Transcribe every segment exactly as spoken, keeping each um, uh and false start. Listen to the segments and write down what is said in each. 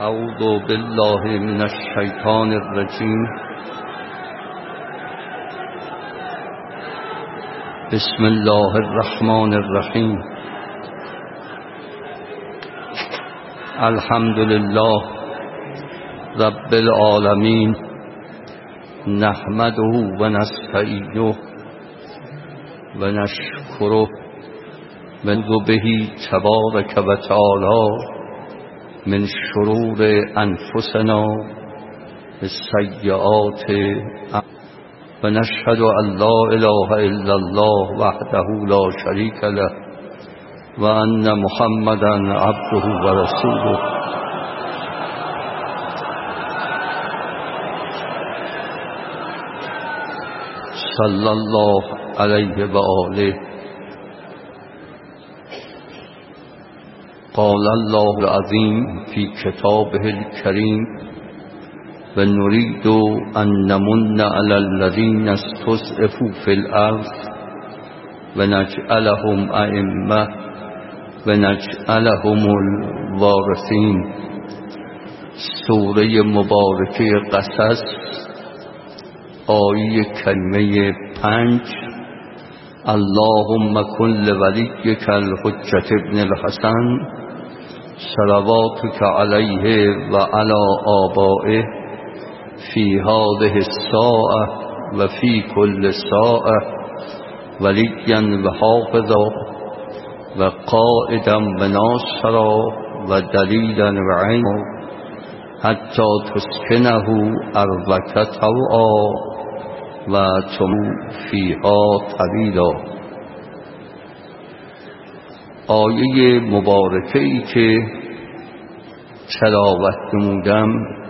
اعوذ بالله من الشیطان الرجیم. بسم الله الرحمن الرحیم. الحمد لله رب العالمین، نحمده و نستعینه و نشکره و نعوذ به تبارک و تعالی من شرور انفسنا و سیئات و نشهد ان لا اله الا الله وحده لا شریک له و ان محمدا عبده و رسوله. صلی الله علیه و آله. قال الله العظیم فی کتابه الکریم و نرید ان نمن علی الذین استضعفوا فی الارض و نجعلهم ائمه و نجعلهم الوارثین. سوره مبارکه قصص، آیه کریمه پنج. اللهم کن لولیک الحجة ابن الحسن صلواتك علیه و علی آبائه فی هذه الساعة و فی کل ساعة ولیا و حافظا و قائدا و ناصرا و دلیلا و عینا حتی تسکنه ارضک طوعا و تمو فیها طویلا. آیه مبارکه ای که تلاوت نمودم،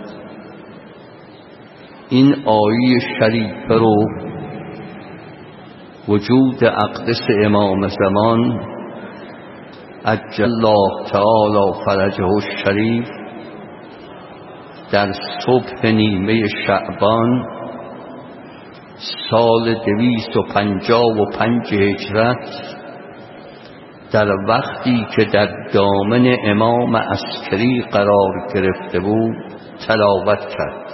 این آیه شریف رو وجود اقدس امام زمان عجل الله تعالی فرجه الشریف در صبح نیمه شعبان سال دویست و پنجاه و پنج هجرت، در وقتی که در دامن امام عسکری قرار گرفته بود تلاوت کرد.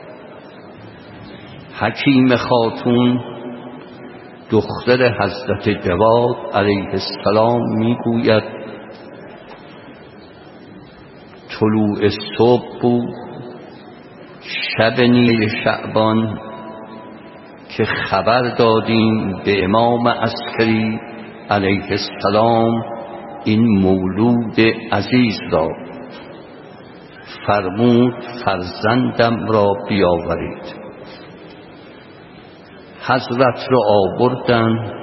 حکیم خاتون دختر حضرت جواد علیه السلام میگوید طلوع صبح بود، شب نیمه شعبان، که خبر دادیم به امام عسکری علیه السلام این مولود عزیز را. فرمود فرزندم را بیاورید. حضرت را آوردند.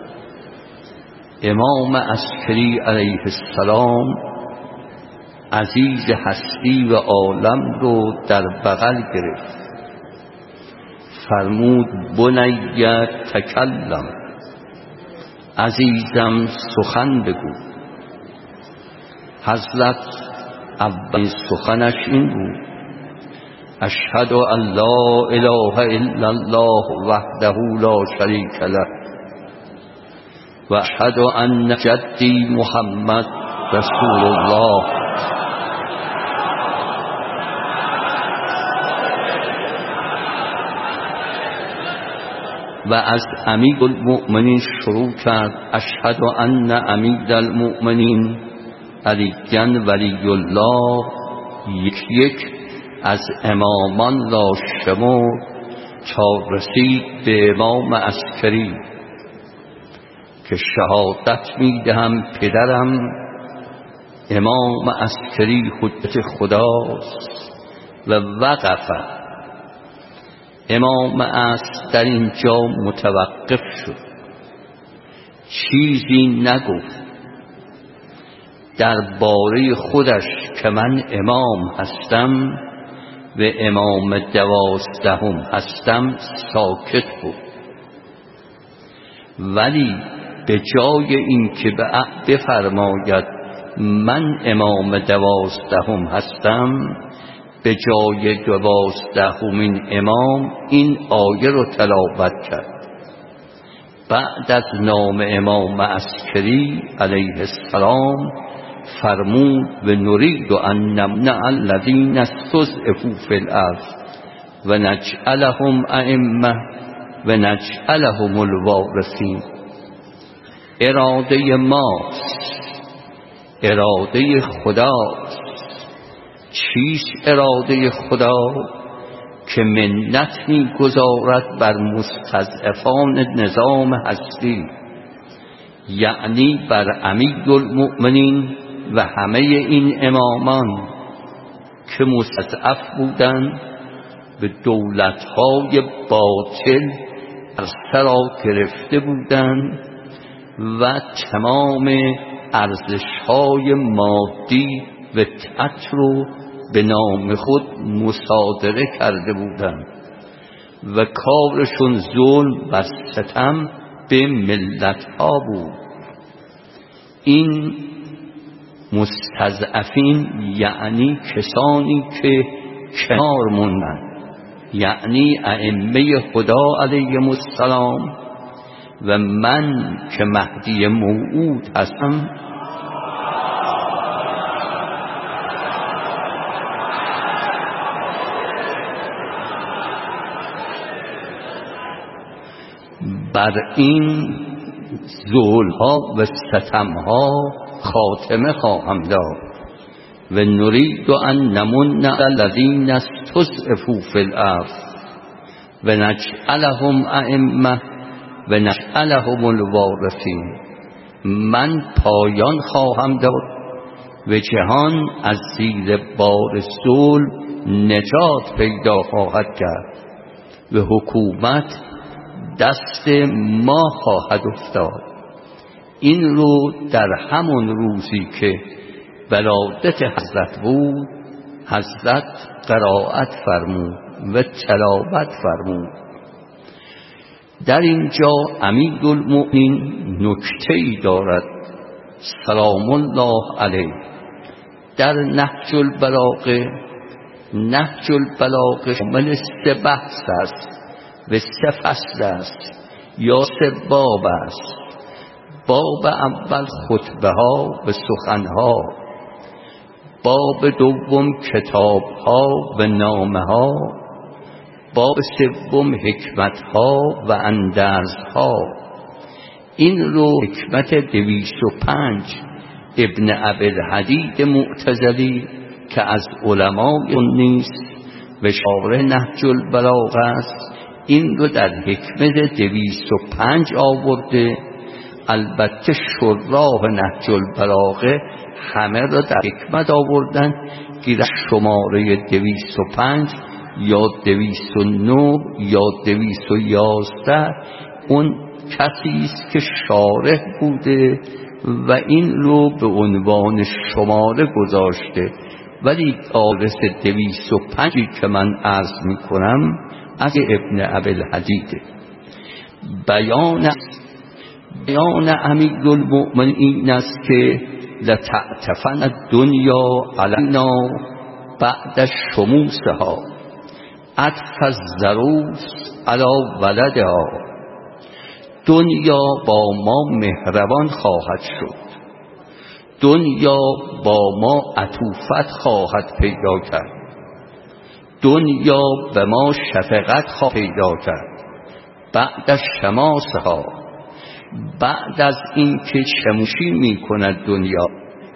امام عسکری علیه السلام عزیز هستی و عالم رو در بغل گرفت. فرمود بنیه تکلم، عزیزم سخن بگو. حضرت اولین سخنش این بود: اشهد ان لا اله الا الله وحده لا شریک له و اشهد ان جدی محمد رسول الله. و از امیر المؤمنین شروع کرد: اشهد ان امیر المؤمنین علی ولی الله. یک یک از امامان را شمرد تا رسید به امام عسکری که شهادت میدهم پدرم امام عسکری حجت خداست. و وقف. امام عصر در اینجا متوقف شد، چیزی نگفت درباره خودش که من امام هستم و امام دوازدهم هستم. ساکت بود. ولی به جای این که بفرماید من امام دوازدهم هستم، به جای دوازدهمین امام این آیه رو تلاوت کرد: بعد از نام امام عسکری علیه السلام فرمود و نرید ان نمنع الذین استضعفوا فی الارض و نجعلهم ائمه و نجعلهم الوارثین. اراده ماست، اراده خداست. چیست اراده خدا؟ که منت می گذارد بر مستضعفان نظام هستی، یعنی بر امیرالمؤمنین و همه این امامان که مستضعف بودند، به دولت‌های باطل سرا گرفته بودند و تمام ارزش‌های مادی و طاعت رو به نام خود مصادره کرده بودند و کارشون ظلم و ستم به ملت‌ها بود. این مستضعفین یعنی کسانی که کنار موندن، یعنی ائمه خدا علیهم السلام و من که مهدی موعود هستم. بر این ظلم‌ها و ستم‌ها خاتمه خواهم داد و نرید ان نمن الذین استضعفوا فی الارض و نجعلهم ائمه و نجعلهم الوارثین. من پایان خواهم داد و جهان از زیر بار ظلم نجات پیدا خواهد کرد و حکومت دست ما خواهد افتاد. این رو در همون روزی که ولادت حضرت بود، حضرت قرائت فرمود و تلاوت فرمود. در اینجا امیرالمؤمنین نکته‌ای دارد سلام الله علیه در نهج البلاغه. نهج البلاغه شامل سه بحث است و سه فصل است یا سه باب است. باب اول خطبه ها و سخن ها، باب دوم کتاب ها و نامه ها، باب سوم حکمت ها و اندرز ها. این رو حکمت دویست و پنج ابن ابی‌الحدید معتزلی که از علمای نیست و شارح نهج البلاغه است، این رو در حکمت دویست و پنج آورده. البته شراح نهج البلاغه همه را در حکمت آوردن که در شماره دویست و پنج یا دویست و نه یا دویست و یازده اون کسی است که شارح بوده و این رو به عنوان شماره گذاشته، ولی آدرس دویست و پنجی که من عرض می کنم از ابن ابی‌الحدید. بیان بیان امیرالمؤمنین این است که لتعتفن الدنیا علینا بعد شموسها عطف الضروس علی ولدها. دنیا با ما مهربان خواهد شد، دنیا با ما عطوفت خواهد پیدا کرد، دنیا به ما شفقت خواهد پیدا کرد. بعد از شماسها، بعد از این که چموشی می کند دنیا،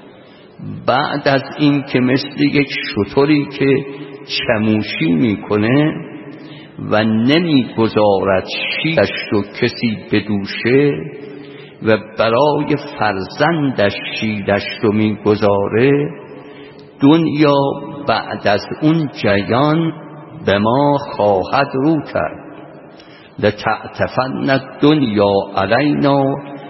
بعد از این که مثل یک شتری که چموشی می کنه و نمی گذارد شیرش رو کسی بدوشه و برای فرزندش شیرش رو می گذاره، دنیا بعد از اون جریان به ما خواهد رو کرد. لتعتفن الدنیا علینا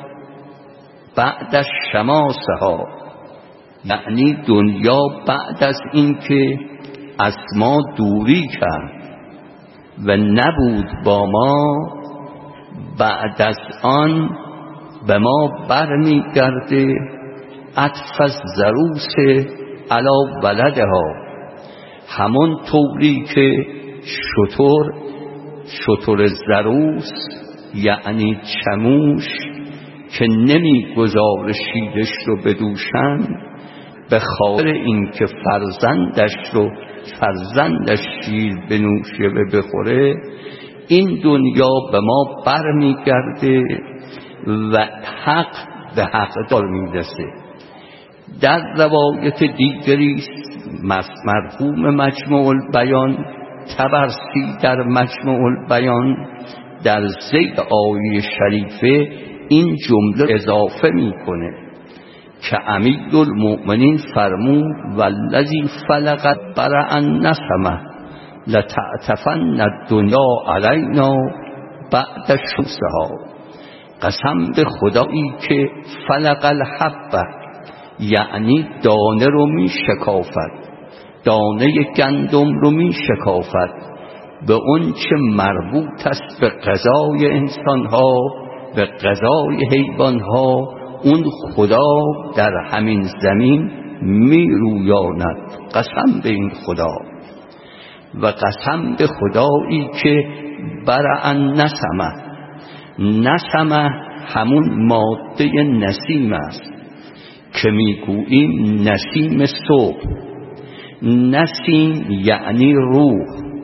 بعد شماسها، یعنی دنیا بعد از این که از ما دوری کرد و نبود با ما، بعد از آن به ما برمی گرده عطف از ضروس علی ولدها. همون طوری که شتر شتر ضروس یعنی چموش که نمی گذاره شیرش رو بدوشن، به خاطر اینکه فرزندش رو فرزندش شیر بنوشه و بخوره، این دنیا به ما بر میگرده و حق به حق دار میرسه. در روایت دیگری مرحوم مجموع البیان طبرسی در مجموع البیان در ذیل آیه شریفه این جمله اضافه میکنه که امیرالمؤمنین فرمود والذی فلق برأ النسمه لتعتفن الدنیا علینا بعد شمسها. قسم به خدایی که فلق الحبه، یعنی دانه رو می شکافد، دانه گندم رو می شکافد به اون چه مربوط است به غذای انسانها، به غذای حیوانها، اون خدا در همین زمین می رویاند. قسم به این خدا. و قسم به خدایی که برأ النسمه، نسمه همون ماده نسیم است که میگوییم نسیم صبح. نسیم یعنی روح،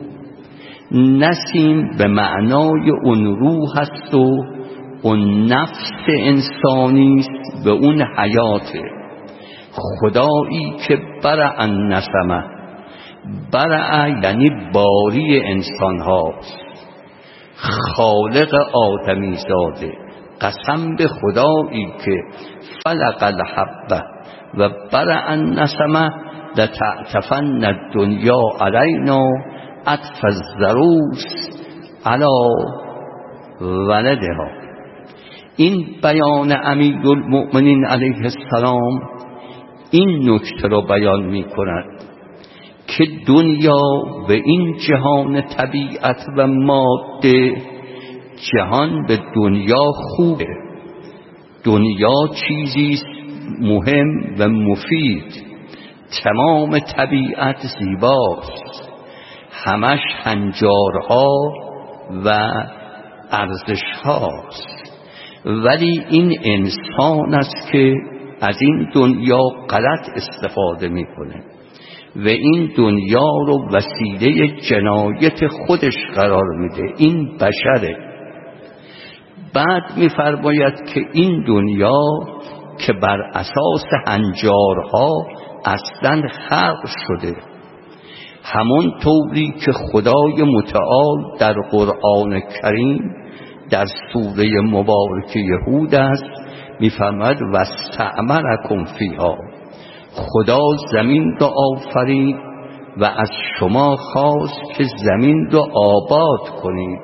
نسیم به معنای اون روح است و اون نفس انسانی است، به اون حیاته. خدایی که برأ النسمه، برأ یعنی باری انسان هاست، خالق آدمی زاده. قسم به خدایی که فلق الحبه و برأ النسمه لتعتفن الدنیا علینا عطف الضروس علی ولدها. این بیان امیرالمؤمنین علیه السلام این نکته رو بیان می کند که دنیا و این جهان طبیعت و ماده، جهان به دنیا خوبه، دنیا چیزی مهم و مفید، تمام طبیعت زیباست، همش هنجارها و ارزشهاست، ولی این انسان است که از این دنیا غلط استفاده میکنه و این دنیا رو وسیله جنایت خودش قرار میده. این بشره. بعد میفرماید که این دنیا که بر اساس هنجارها اصلا خلق شده، همون طوری که خدای متعال در قرآن کریم در سوره مبارکه یهود است میفرماید واستعمرکم فیها، خدا زمین را آفرید و از شما خواست که زمین را آباد کنید،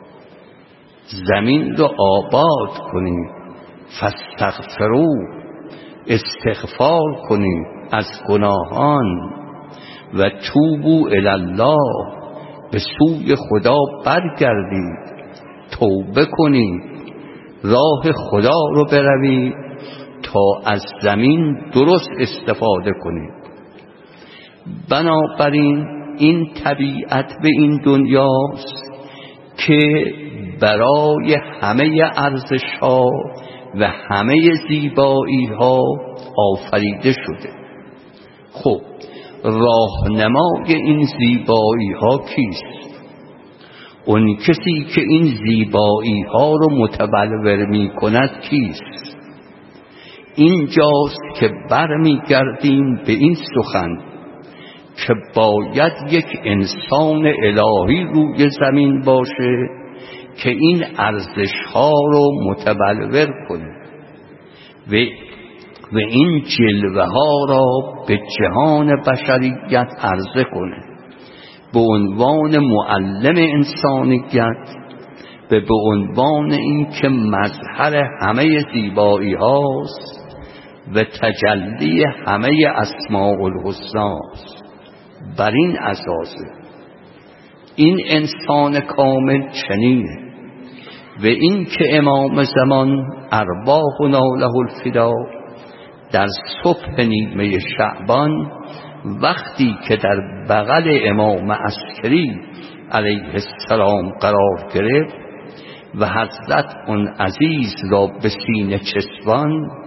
زمین را آباد کنید. فاستغفروا، استغفار کنید از گناهان، و توبوا الی الله، به سوی خدا برگردید، توبه کنید، راه خدا رو بروید تا از زمین درست استفاده کنید. بنابراین این طبیعت به این دنیاست که برای همه ارزش ها و همه زیبایی ها آفریده شده. خب راهنمای این زیبایی ها کیست؟ اون کسی که این زیبایی ها رو متبلور می کند کیست؟ اینجاست که برمی گردیم به این سخن که باید یک انسان الهی روی زمین باشه که این ارزش ها رو متبلور کنه و و این جلوه ها را به جهان بشریت عرضه کنه به عنوان معلم انسانیت و به عنوان این که مظهر همه زیبایی هاست و تجلی همه اسماء الحسنا است. بر این اساسه این انسان کامل چنینه. و این که امام زمان ارواحنا له الفدا در صبح نیمه شعبان وقتی که در بغل امام عسکری علیه السلام قرار گرفت و حضرت اون عزیز را به سینه چسبان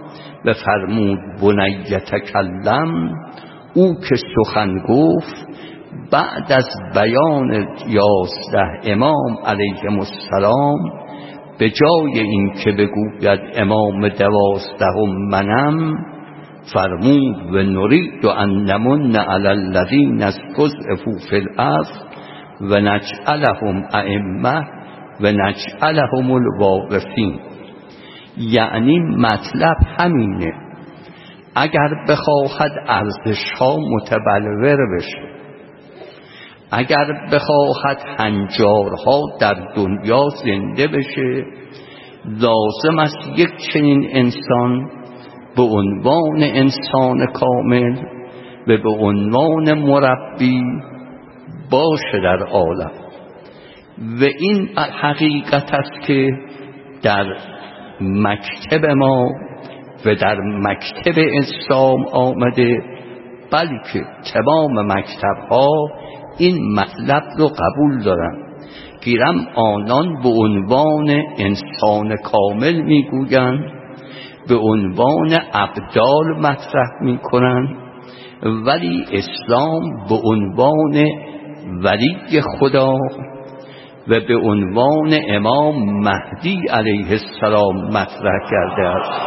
و فرمود بنی تکلم. او که سخن گفت بعد از بیان یازده امام علیهم السلام، به جای این که بگوید امام دوازدهم منم، فرمود و نرید ان نمن علی الذین استضعفوا فی الارض و نجعلهم ائمه و نجعلهم الوارثین. یعنی مطلب همینه، اگر بخواهد ارزش ها متبلور بشه، اگر بخواهد هنجارها در دنیا زنده بشه، لازم است یک چنین انسان به عنوان انسان کامل و به عنوان مربی باشه در عالم. و این حقیقت است که در مکتب ما و در مکتب اسلام آمده، بلکه تمام مکتب ها این مطلب رو قبول دارن. گیرم آنان به عنوان انسان کامل میگویند، به عنوان ابدال مطرح میکنن، ولی اسلام به عنوان ولی خدا و به عنوان امام مهدی علیه السلام مطرح کرده است.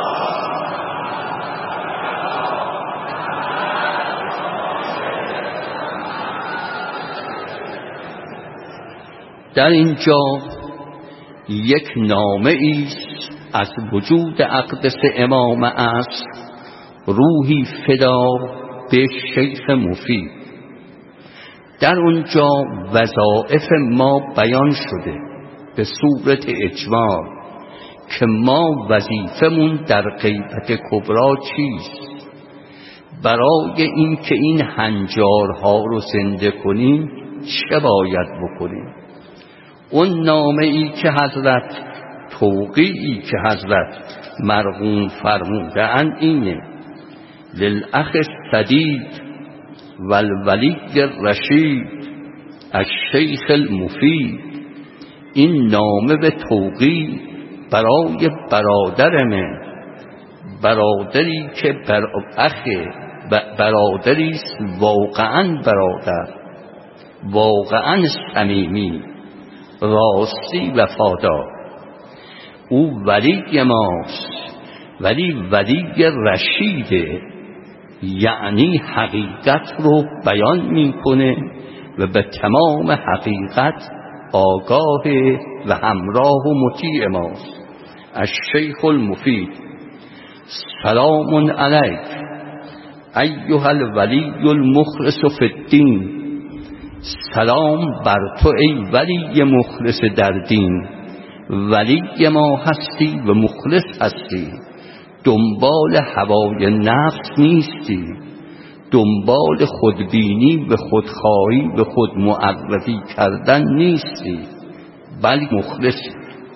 در اینجا یک نامه ایست از وجود اقدس امام عصر، روحی فدا به شیخ مفید. در اونجا وظایف ما بیان شده به صورت اجمال که ما وظیفمون در غیبت کبرا چیست. برای این که این هنجارها رو زنده کنیم چه باید بکنیم؟ اون نامه ای که حضرت توقیعی که حضرت مرحوم فرموده اند اینه: للاخ الصدید والولی الرشید الشیخ المفید. این نامه به توقیع برای برادر من، برادری که بر اخه برادری واقعا برادر، واقعا صمیمی، راستی وفادار. او ولی ماست، ولی ولی رشیده، یعنی حقیقت رو بیان میکنه و به تمام حقیقت آگاه و همراه و مطیع ماست. الشیخ المفید. سلام علیک ایها الولی المخلص فی الدین. سلام بر تو ای ولی مخلص در دین. ولی ما هستی و مخلص هستی، دنبال هوای نفس نیستی، دنبال خودبینی و خودخواهی و خود معرفی کردن نیستی، بلکه مخلصی.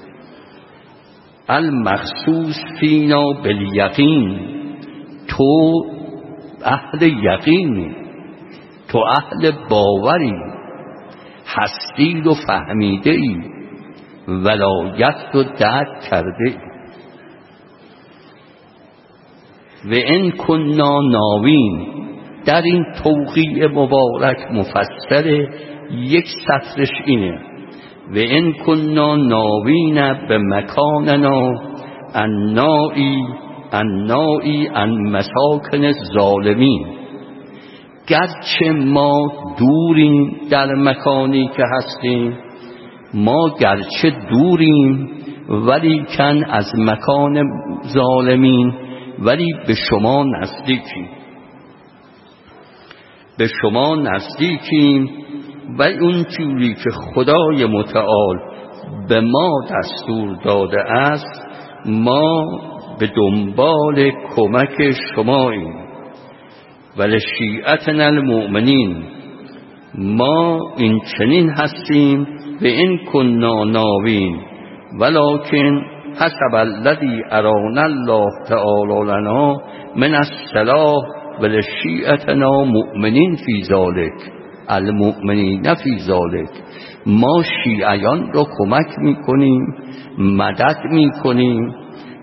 المخصوص فینا بالیقین. تو اهل یقینی، تو اهل باوری، هستی رو فهمیده ای، ولایت رو درک کرده ای. و ان کنا ناوین. در این توقیع مبارک مفسر یک سطرش اینه: و ان کنا ناوین به مکاننا النائی النائی ان مساکن الظالمین. گرچه ما دوریم در مکانی که هستیم، ما گرچه دوریم ولیکن از مکان ظالمین، ولی به شما نزدیکیم، به شما نزدیکیم. و اون چیزی که خدای متعال به ما دستور داده است، ما به دنبال کمک شماییم. ولشیعتنا المؤمنین. ما این چنین هستیم و این کنا ناوین ولکن حسب الذی ارانا الله تعالی لنا من الصلاح ولشیعتنا مؤمنین فی ذلک المؤمنین فی ذلک. ما شیعیان رو کمک میکنیم، مدد میکنیم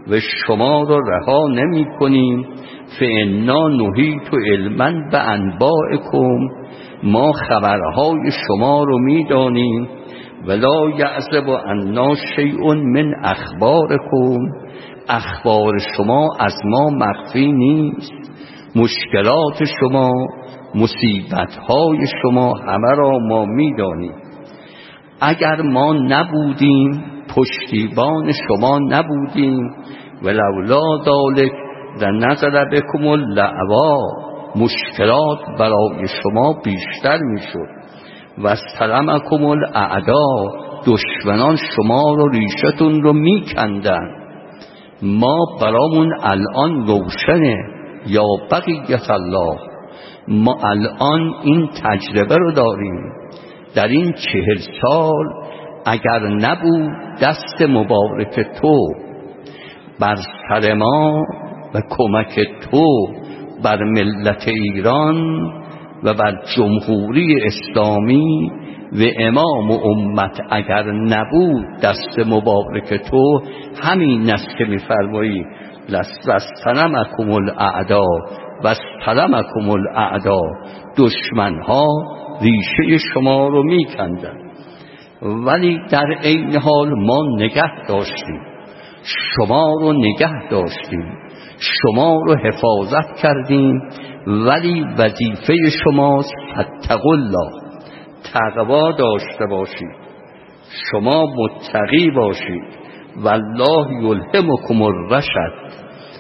و شما را رها نمی کنیم. فانا نهیت علما بانبائکم، ما خبرهای شما رو می دانیم. ولا یعزب عنا شیء من اخبارکم، اخبار شما از ما مخفی نیست. مشکلات شما، مصیبتهای شما همه را ما می دانیم. اگر ما نبودیم، پشتیبان شما نبودیم، ولولا ذلک لنزل بکم اللعوا، مشکلات برای شما بیشتر می شد. و استلمکم الاعدا، دشمنان شما رو ریشتون رو می کندن. ما برامون الان روشنه، یا بقیت الله، ما الان این تجربه رو داریم. در این چهل سال اگر نبود دست مبارک تو بر سر ما و کمک تو بر ملت ایران و بر جمهوری اسلامی و امام و امت، اگر نبود دست مبارک تو، همین است که می‌فرمایی لستلمکم الاعدا و استلمکم الاعدا، دشمنها ریشه شما رو میکندن. ولی در عین حال ما نگه داشتیم، شما رو نگه داشتیم، شما رو حفاظت کردیم. ولی وظیفه شماست فاتقوا الله، تقوا داشته باشید، شما متقی باشید. والله یلهمکم الرشد،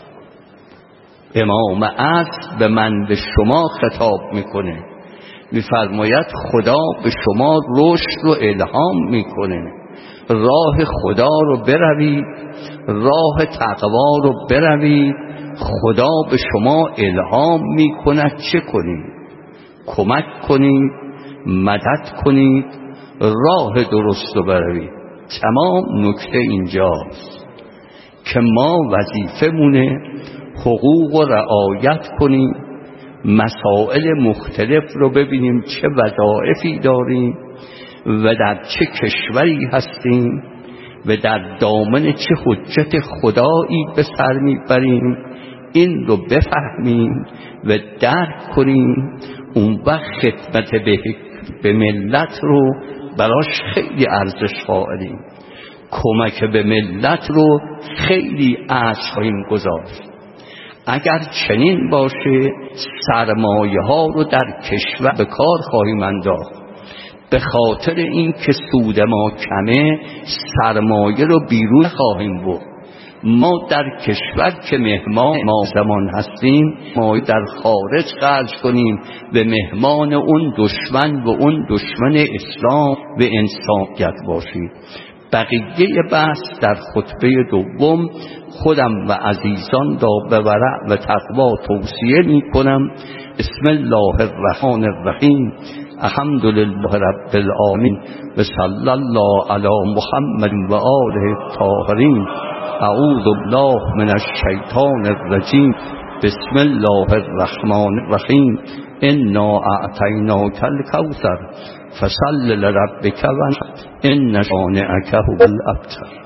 امام عصر به من به شما خطاب میکنه، میفرماید خدا به شما رشد رو الهام میکنه. راه خدا رو بروید، راه تقوا رو بروید. خدا به شما الهام میکند چه کنید، کمک کنید، مدد کنید، راه درست رو بروید. تمام نکته اینجاست که ما وظیفمونه حقوق و رعایت کنیم، مسائل مختلف رو ببینیم چه وظایفی داریم و در چه کشوری هستیم و در دامن چه حجت خدایی به سر میبریم. این رو بفهمیم و درک کنیم. اون وقت خدمت به, به ملت رو براش خیلی ارزش قائلیم، کمک به ملت رو خیلی ارزش خواهیم گذاشت. اگر چنین باشه سرمایه ها رو در کشور به کار خواهیم انداخت. به خاطر این که سود ما کمه سرمایه رو بیرون خواهیم برد. ما در کشور که مهمان ما زمان هستیم، ما در خارج خرج کنیم به مهمان اون دشمن و اون دشمن اسلام و انسانیت باشید. بقیه بحث در خطبه دوم خودم و عزیزان را به ورع و تقوا توصیه می کنم. بسم الله الرحمن الرحیم. الحمدلله رب العالمین و صلی الله علی محمد و آله الطاهرین. اعوذ بالله من الشیطان الرجیم. بسم الله الرحمن الرحیم. انا اعطیناک الکوثر فصل لربک وانحر ان شانئک هو الابتر.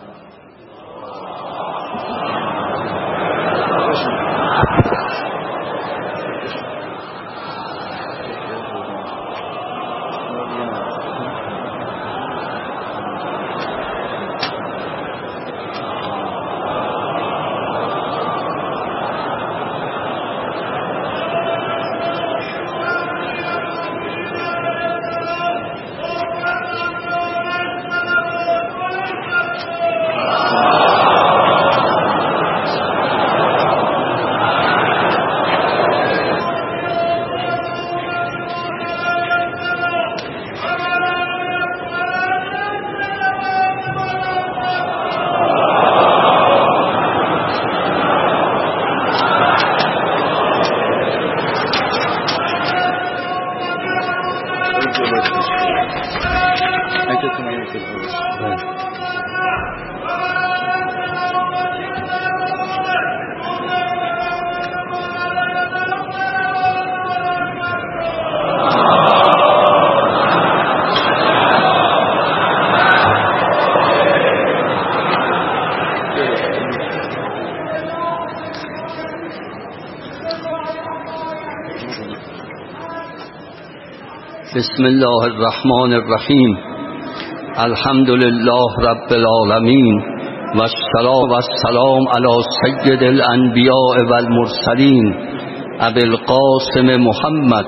بسم الله الرحمن الرحیم. الحمد لله رب العالمین و الصلاة و السلام علی سید الانبیاء و المرسلین ابی القاسم محمد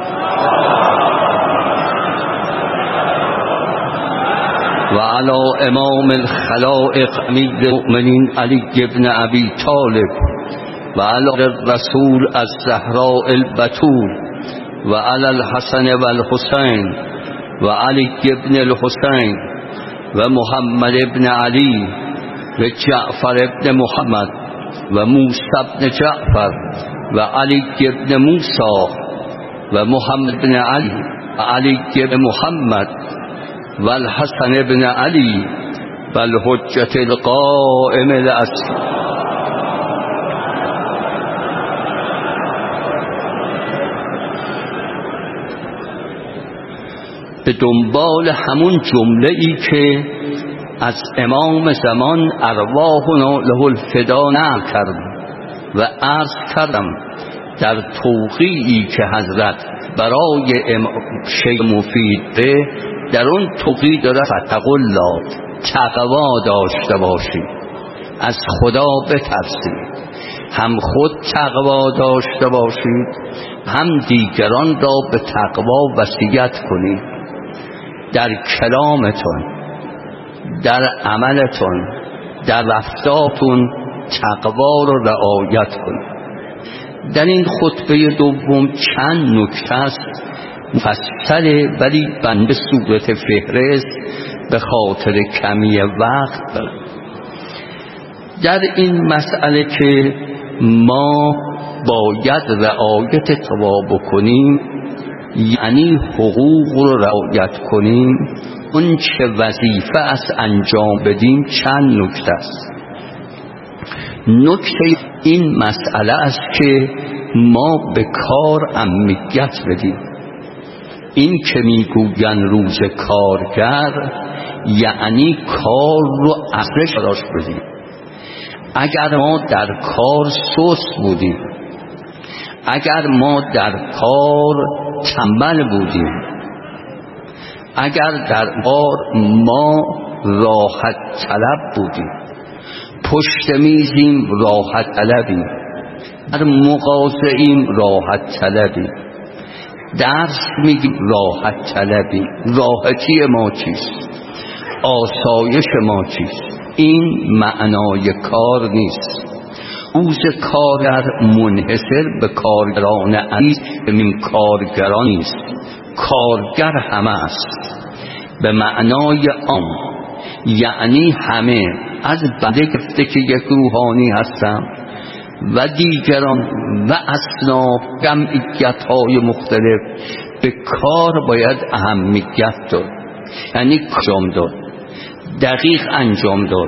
و علی امام الخلائق امیر المؤمنین علی ابن ابی طالب و علی الرسول الزهراء البتول و علی الحسن و الحسین و علی ابن الحسین و محمد ابن علی و جعفر ابن محمد و موسی ابن جعفر و علی ابن موسی و محمد ابن علی و علی ابن محمد و الحسن ابن علی و الحجة القائم الأصل. به دنبال همون جمله ای که از امام زمان ارواحنا له الفدا نقل کردم و عرض کردم در توقیعی که حضرت برای شیخ مفید به در اون توقیع داره فتقوا الله، تقوا داشته باشید، از خدا بترسید، هم خود تقوا داشته باشید هم دیگران را به تقوا وصیت کنید. در کلامتون، در عملتون، در رفتارتون تقوا رو رعایت کنید. در این خطبه دوم چند نکته است مفصله، ولی بنده صورت فهرست به خاطر کمی وقت دارم. در این مسئله که ما باید رعایت تقوا بکنیم، یعنی حقوق رو رعایت کنیم، اون چه وظیفه است انجام بدیم، چند نکته است. نکته این مسئله است که ما به کار اهمیت بدیم. این که میگوین روز کارگر، یعنی کار رو ارزش براش بدیم. اگر ما در کار سست بودیم، اگر ما در کار تنبل بودیم، اگر در کار ما راحت طلب بودیم، پشت میزیم راحت طلبیم، در مغازه‌ایم راحت طلبیم، درس میگیم راحت طلبیم، راحتی ما چیست؟ آسایش ما چیست؟ این معنای کار نیست. روز کارگر منحصر به کارگران عزیز این کارگران نیست. کارگر همه است به معنای عام، یعنی همه، از بنده گرفته که یک روحانی هستم و دیگران و اصناف جمعیت های مختلف به کار باید اهمیت داد، یعنی انجام داد، دقیق انجام داد،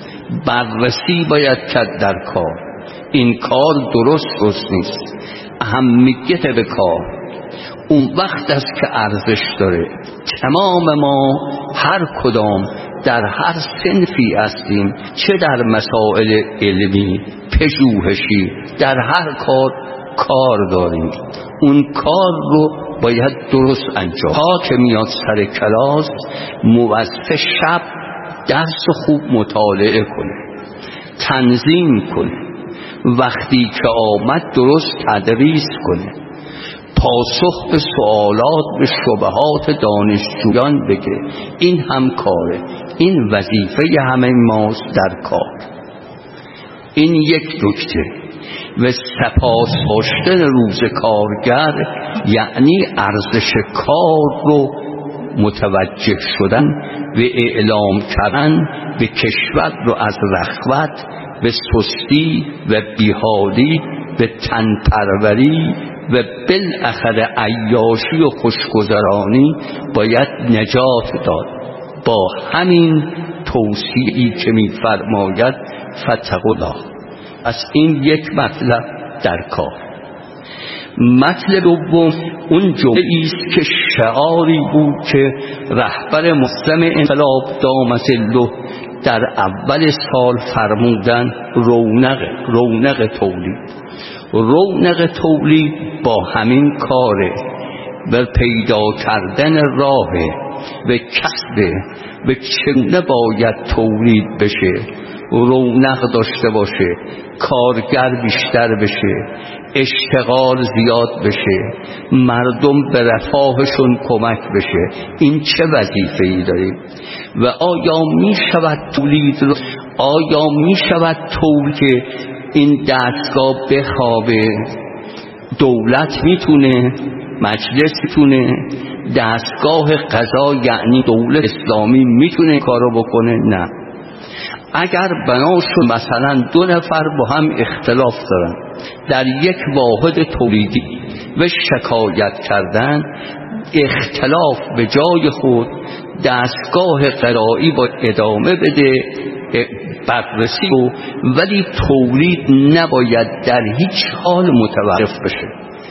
بررسی باید کرد در کار. این کار درست درست نیست، اهمیت به کار اون وقت است که ارزش داره. تمام ما هر کدام در هر صنفی هستیم، چه در مسائل علمی، پژوهشی، در هر کار کار داریم. اون کار رو باید درست انجام. تا که میاد سر کلاس، موظف شب درس خوب مطالعه کنه، تنظیم کنه، وقتی که آمد درست تدریس کنه، پاسخ به سوالات، به شبهات دانشجویان بگه. این هم کاره، این وظیفه همه ماست در کار. این یک نکته. و سپاس داشتن روز کارگر یعنی ارزش کار رو متوجه شدن و اعلام کردن به کشور رو از رخوت به سستی و بیحالی به تنپروری و بالاخره عیاشی و خوشگذرانی باید نجات داد. با همین توصیه‌ای که می‌فرماید فتقوا الله. از این یک مطلب در کار. مطلب دوم اون جمله است که شعاری بود که رهبر مسلم انقلاب دامت له در اول سال فرمودن: رونق رونق تولید. رونق تولید با همین کاره، بر پیدا کردن راه به کسب به چگونه باید تولید بشه، رونق داشته باشه، کارگر بیشتر بشه، اشتغال زیاد بشه، مردم به رفاهشون کمک بشه. این چه وظیفه‌ای داریم؟ و آیا می شود تولید رو آیا می شود تولید که این دستگاه بخوابه؟ دولت میتونه، مجلس میتونه، دستگاه قضا یعنی دولت اسلامی میتونه کارو بکنه؟ نه. اگر بناشون مثلا دو نفر با هم اختلاف دارن در یک واحد تولیدی و شکایت کردن، اختلاف به جای خود، دستگاه قضایی با ادامه بده بررسی رو، ولی تولید نباید در هیچ حال متوقف بشه.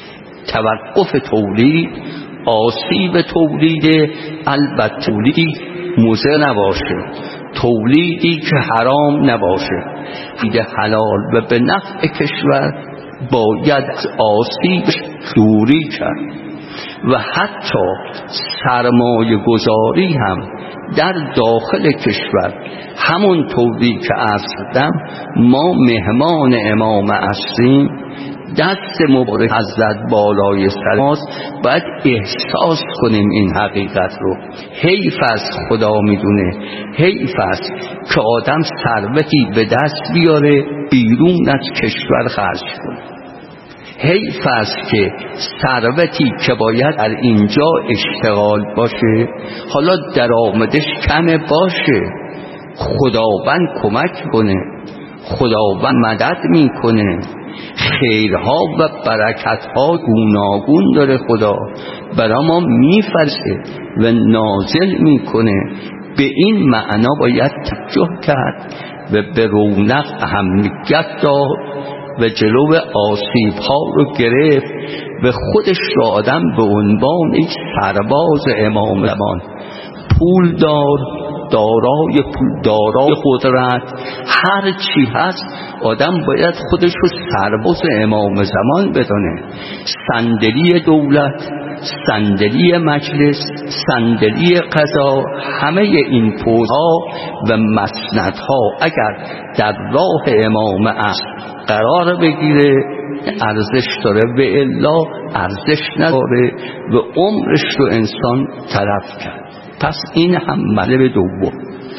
توقف تولید، آسیب تولید، البته تولیدی مضر نباشه، تولیدی که حرام نباشه، تولید حلال و به نفع کشور باید آسیبش دوری کرد. و حتی سرمایه گذاری هم در داخل کشور همون طوری که عرض کردم، ما مهمان امام هستیم، دست مبارک حضرت بالای سر ماست، باید احساس کنیم این حقیقت رو. حیف است، خدا میدونه، حیف است که آدم ثروتی به دست بیاره بیرون از کشور خرج کنه. حیف است که ثروتی که باید در اینجا اشتغال باشه حالا درآمدش کم باشه. خداوند کمک کنه، خداوند مدد میکنه، خیرها و برکتها گوناگون داره، خدا برای ما میفرسته و نازل میکنه. به این معنا باید توجه کرد و به رونق اهمیت داد و جلو آسیب ها رو گرفت و خودش را آدم به عنوان یک سرباز امام زمان، پول دار، دارای پول، دارای قدرت، هر چی هست، آدم باید خودش رو سرباز امام زمان بدونه. صندلی دولت، صندلی مجلس، صندلی قضا، همه این پوزها و مسندها اگر در راه امام است قرار بگیره ارزش داره، و الا ارزش نداره و عمرش رو انسان تلف کرد. پس این هم مطلب دوم.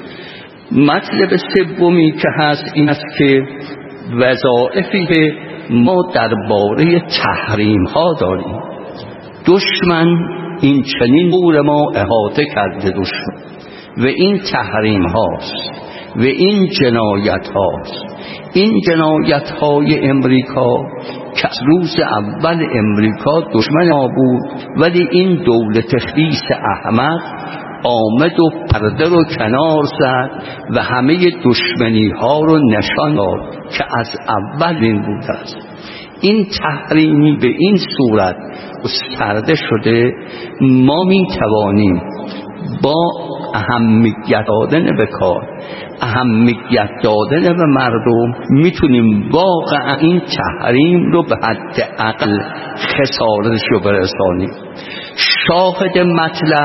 مطلب سومی که هست این است که وظایفی که ما درباره تحریم ها داریم. دشمن این چنین امور ما احاطه کرده، دشمن و این تحریم هاست و این جنایت هاست. این جنایت های امریکا که از روز اول امریکا دشمن ما بود، ولی این دولت خیس احمق آمد و پرده رو کنار زد و همه دشمنی ها رو نشان داد که از اول این بوده است. این تحریمی به این صورت گسترده شده، ما می توانیم با اهمیت دادن به کار، اهمیت دادن به مردم، میتونیم واقعا این تحریم رو به حد اقل خسارتش رو برسانیم. شاهد مطلب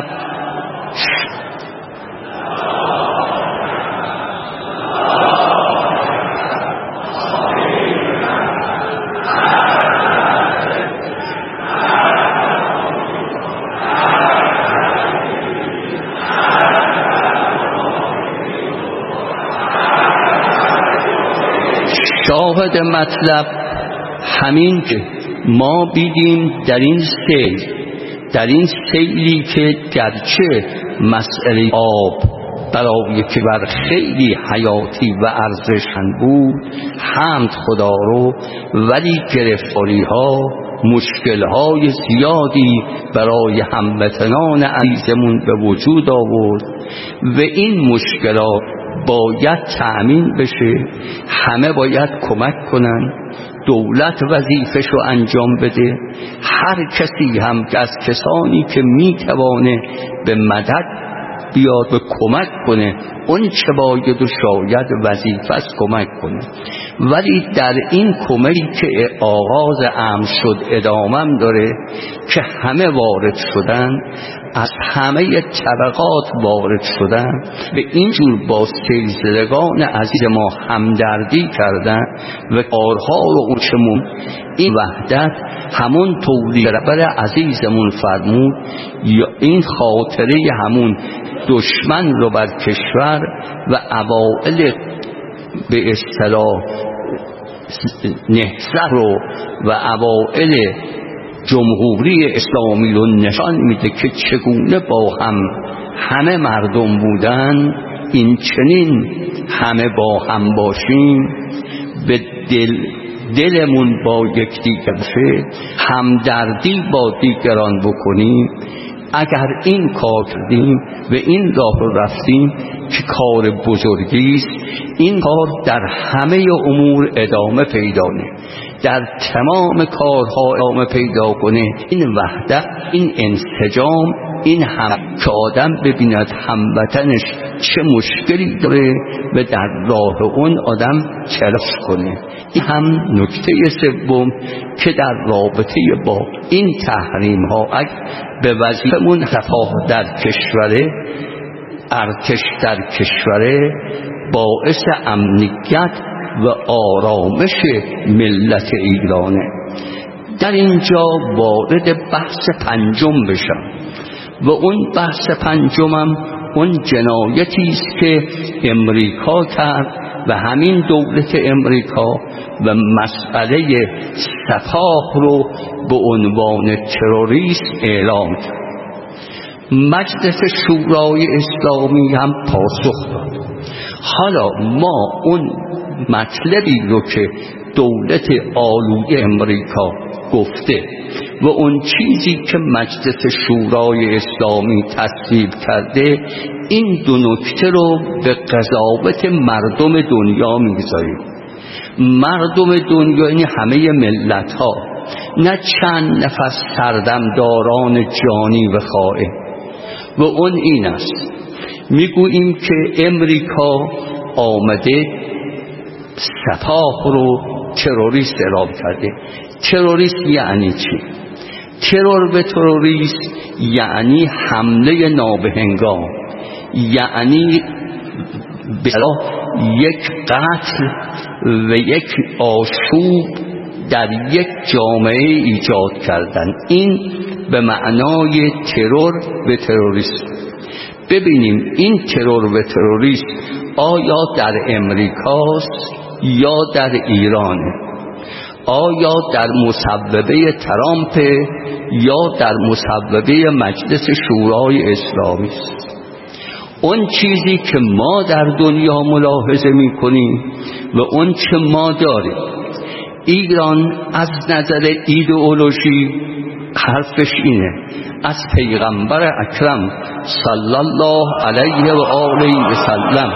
شاهد مطلب همین که ما بیدیم در این سیل، در این سیلی که گرچه مسئله آب برای کشور خیلی حیاتی و ارزشمند بود، حمد خدا رو، ولی گرفتاری ها، مشکل های زیادی برای هموطنان عزیزمون به وجود آورد و این مشکلات باید تأمین بشه. همه باید کمک کنن، دولت وظیفش رو انجام بده، هر کسی هم که از کسانی که میتوانه به مدد بیاد و کمک کنه، اون چه باید و شاید وظیفه است کمک کنه. ولی در این کمری که آغاز امر شد ادامم داره که همه وارد شدن، از همه طبقات وارد شدن، به اینجور با سلسلگان عزیز ما همدردی کردن و کارها رو اوچمون. این وحدت همون تولی ربر عزیزمون فرمود، یا این خاطره همون دشمن رو بر کشور و اوائل به اصطلاح نهضت رو و اوائل جمهوری اسلامی رو نشان میده که چگونه با هم همه مردم بودن. این چنین همه با هم باشیم، به دل دلمون با یکدیگر شه، همدردی با دیگران بکنیم. اگر این کار کردیم و این راه رو رفتیم که کار بزرگی است، این کار در همه امور ادامه پیدا کنه، در تمام کارها ادامه پیدا کنه. این وحدت، این انسجام، این هم که آدم ببیند هموطنش چه مشکلی داره و در راه اون آدم تلاش کنه. این هم نکته سوم که در رابطه با این تحریم ها به وظیفمون رفاه در کشوره، ارتش در کشوره، باعث امنیت و آرامش ملت ایرانه. در اینجا وارد بحث پنجم بشم و اون بحث پنجمم اون جنایتی است که امریکا کرد و همین دولت امریکا و مسئله سپاه رو به عنوان تروریسم اعلام کرد. مجلس شورای اسلامی هم پاسخ داد. حالا ما اون مطلبی رو که دولت آلوده امریکا گفته و اون چیزی که مجلس شورای اسلامی تصویب کرده، این دو نکته رو به قضاوت مردم دنیا میگذاریم. مردم دنیا یعنی همه ملت ها، نه چند نفر سردمداران جانی و خائن. و اون این است، میگوییم که امریکا آمده سپاه رو تروریست اعلام کرده. تروریست یعنی چی؟ ترور به تروریست یعنی حمله نابهنگام، یعنی بلا یک قتل و یک آشوب در یک جامعه ایجاد کردن. این به معنای ترور به تروریسم. ببینیم این ترور به تروریسم آیا در امریکاست یا در ایرانه؟ آیا در مصوبه ترامپ یا در مصوبه مجلس شورای اسلامی است؟ اون چیزی که ما در دنیا ملاحظه می‌کنیم و اون چه ما داریم، ایران از نظر ایدئولوژی حرفش اینه، از پیغمبر اکرم صلی الله علیه و آله و سلم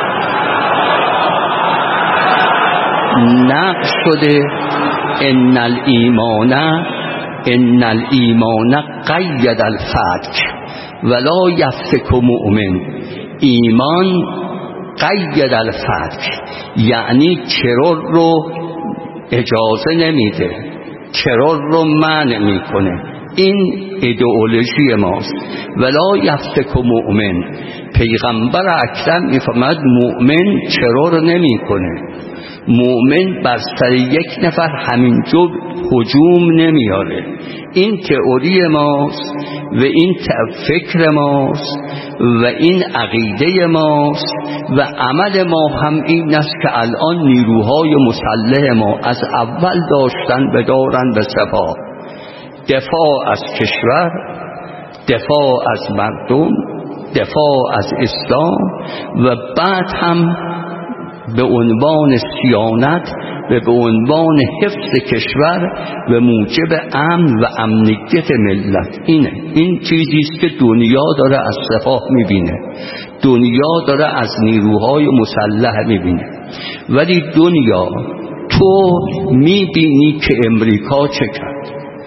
نقل شده ان الایمان ان الایمان قید الفتک ولا یفتک مؤمن. ایمان قید الفتک یعنی ترور رو اجازه نمیده، ترور رو منع میکنه. این ایدئولوژی ماست. ولا یفتک مؤمن، پیغمبر اکرم میفرماید مؤمن ترور نمیکنه، مؤمن بر سر یک نفر همینجور هجوم نمیاره. این تئوری ماست و این فکر ماست و این عقیده ماست و عمل ما هم این است که الان نیروهای مسلح ما از اول داشتن بدارن به سپاه، دفاع از کشور، دفاع از مردم، دفاع از اسلام و بعد هم به عنوان صیانت و به عنوان حفظ کشور و موجب امن و امنیت ملت. اینه این چیزی است که دنیا داره از سپاه میبینه، دنیا داره از نیروهای مسلح میبینه. ولی دنیا تو میبینی که امریکا چه کرد،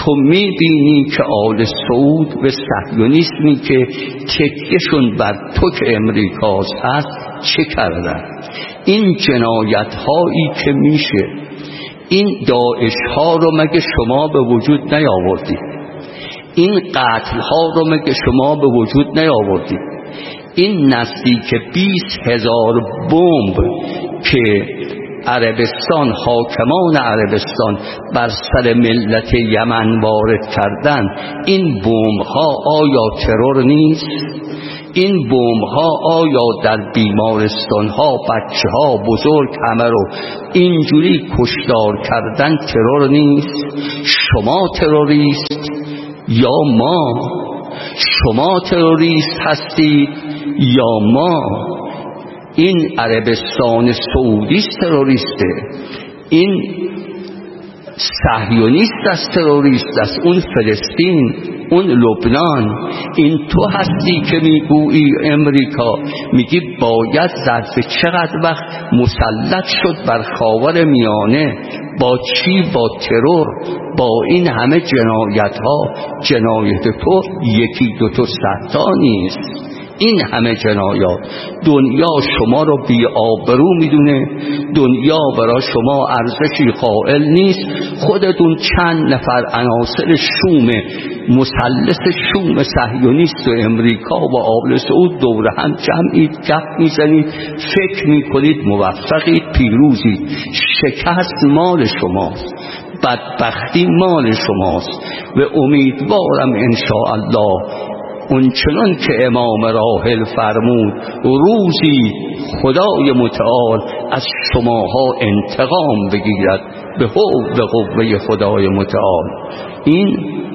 تو میبینی که آل سعود و صهیونیسمی که تکیهشون بر تو که امریکاست هست چه کردن؟ این جنایت هایی که میشه، این داعش ها رو مگه شما به وجود نیاوردید؟ این قتل ها رو مگه شما به وجود نیاوردید؟ این نزدیک بیست هزار بمب که عربستان، حاکمان عربستان بر سر ملت یمن وارد کردن، این بمب ها آیا ترور نیست؟ این بمب ها آیا در بیمارستان ها بچه ها بزرگ همه رو اینجوری کشتار کردن ترور نیست؟ شما تروریست یا ما؟ شما تروریست هستید یا ما؟ این عربستان سعودی تروریسته، این صهیونیست است، تروریست است، اون فلسطین، اون لبنان. این تو هستی که میگویی امریکا، میگی باید ظرف چقدر وقت مسلط شد بر خاور میانه. با چی؟ با ترور، با این همه جنایت ها. جنایت تو یکی دو تا صد تا نیست، این همه جنایات. دنیا شما رو بی آبرو میدونه، دنیا برای شما ارزشی قائل نیست. خودتون چند نفر عناصر شوم مثلث شوم صهیونیست و امریکا و آل سعود دور هم جمعید، گپ میزنید، فکر میکنید موفقید، پیروزید. شکست مال شماست، بدبختی مال شماست و امیدوارم انشاءالله اونچنان که امام راحل فرمود روزی خدای متعال از شماها انتقام بگیرد به حول قوه خدای متعال. این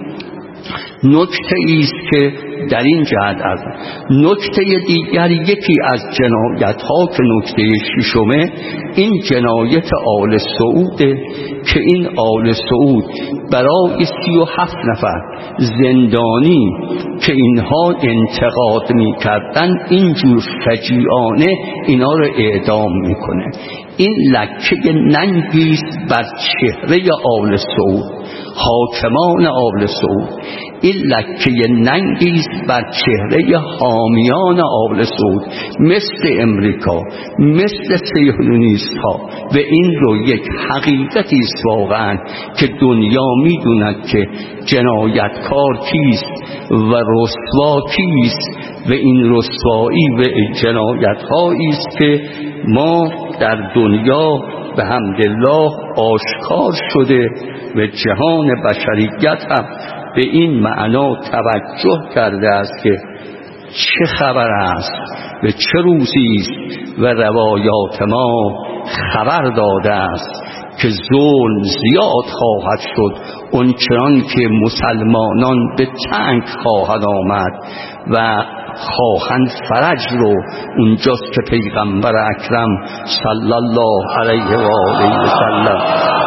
نکته ایست که در این جهت از نکته دیگر یکی از جنایت ها که نکته ششمه، این جنایت آل سعوده که این آل سعود برای سی و هفت نفر زندانی که اینها انتقاد می کردن اینجور فجیعانه اینا رو اعدام میکنه. این لکه ننگیست بر چهره آل سعود، حاکمان آل سعود. این لکه ننگیست بر چهره حامیان آل سعود مثل امریکا، مثل صهیونیست ها. و این رو یک حقیقتی است واقعا که دنیا میدوند که جنایتکار کیست و رسوا کیست و این رسوایی و جنایت هایی است که ما در دنیا به حمدالله آشکار شده و جهان بشریت هم به این معنا توجه کرده است که چه خبر است و چه روزی است و روایات ما خبر داده است که ظلم زیاد خواهد شد، اونچنان که مسلمانان به تنگ خواهد آمد و خواهند فرج رو اونجاست که پیغمبر اکرم صلی الله علیه و آله و سلم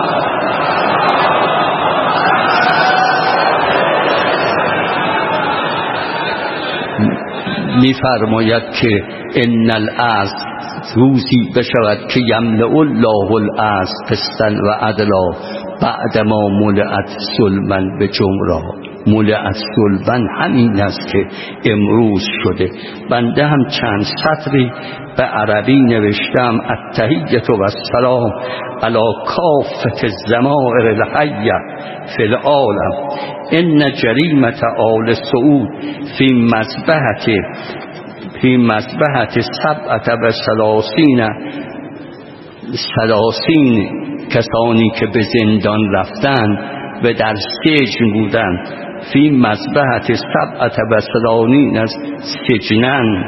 میفرماید که ان الارض روزی بشود که یملأ الله الارض قسطا و عدلا بعد ما ملئت ظلما به جمرا. ملئت ظلما همین است که امروز شده. بنده هم چند سطری به عربی نوشتم: التحیة و السلام علی کافة الضمائر الحیة فی العالم. ان جریمة آل سعود فی مذبحة فی مذبحة سبعة و ثلاثین ثلاثین کسانی که به زندان رفتن و در سجن بودن، فی مذبحة سبعة و ثلاثین سجنن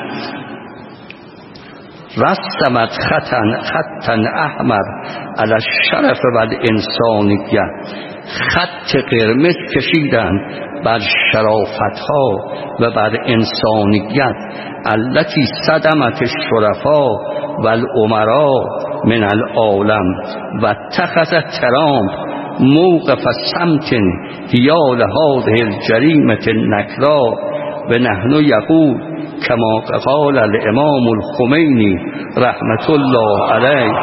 رسمت خطا خطا احمر علی الشرف و الانسانیه. خط قرمز کشیدن بر شرافتها و بر انسانیت. التي صدمت الشرفاء و الامراء من العالم و اتخذ ترامپ موقف سمت حیال هذه الجریمة النکرا. و نحن یقول کما قال الامام الخمینی رحمت الله علیه: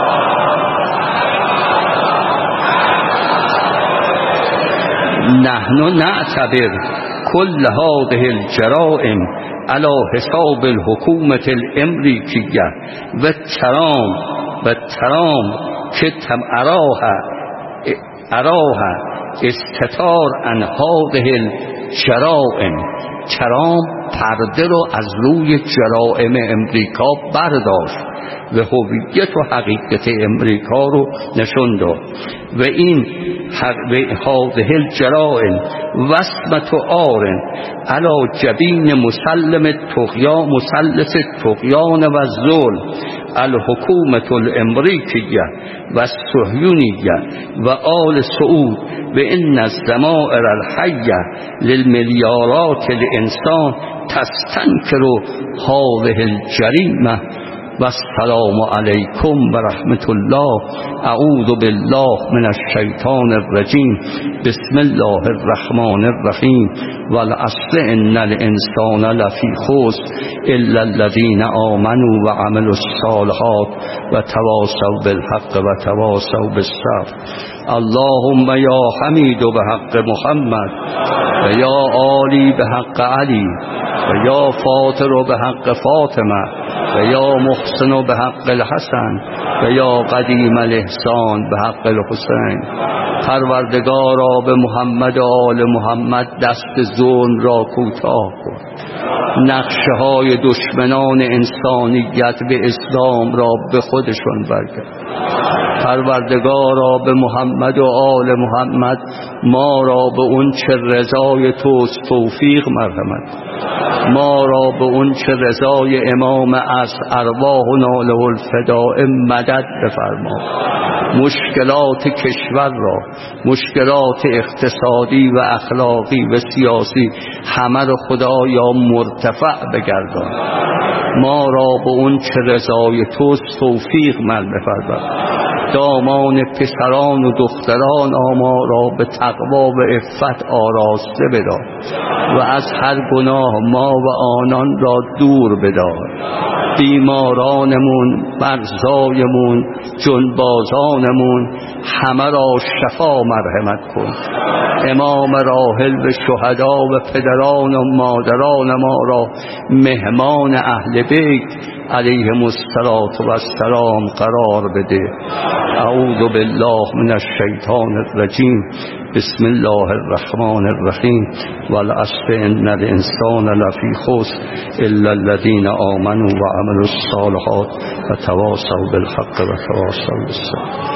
نحن نعتبر كل هذه الجرائم على حساب الحكومة الأمريكية والترام والترام كتم أراها أراها استتار عن هذه الجرائم. ترام پرده رو از روی جرائم امریکا برداشت و هویت و حقیقت امریکا رو نشون داد و این هذه الجرائم وسمت آرن علی جبین مسلم الطغیان مسلس الطغیان و الظلم الحکومة الامریکیه و الصهیونیه و آل سعود و ان الضمائر الحیه للملیارات الانسان تستنکر هذه الجریمه. و السلام علیکم و رحمت الله. اعوذ بالله من الشیطان الرجیم. بسم الله الرحمن الرحیم. والعصر ان الانسان لفی خسر الا الذین آمنوا و عملوا الصالحات و تواصوا بالحق و تواصوا بالصبر. اللهم یا حمید بحق محمد و یا عالی بحق علی و یا فاطر بحق فاطمه و یا محسن بحق الحسن و یا قدیم الاحسان بحق الحسین. پروردگارا به محمد و آل محمد دست ظلم را کوتاه کن. نقشه های دشمنان انسانیت به اسلام را به خودشون برگرد. پروردگارا به محمد و آل محمد ما را به اون چه رضای توست توفیق مرحمت. ما را به اون چه رضای امام از ارواحنا له الفداء مدد بفرما. مشکلات کشور را، مشکلات اقتصادی و اخلاقی و سیاسی همه را خدایا مرتفع بگردان. ما را به اون چه رضای توست توفیق من بفرما. دامان پسران و دختران ما را به تقوا و عفت آراسته بدار و از هر گناه ما و آنان را دور بدار. بیمارانمون، مرزایمون، جنبازانمون همه را شفا مرحمت کن. امام راحل و شهدا و پدران و مادران ما را مهمان اهل بیت علیهم السلام قرار بده. اعوذ بالله من الشیطان الرجیم. بسم الله الرحمن الرحیم. والعصر ان الانسان لفی خسر الا الذین آمنوا و عملوا الصالحات و تواصوا بالحق و تواصوا بالصبر.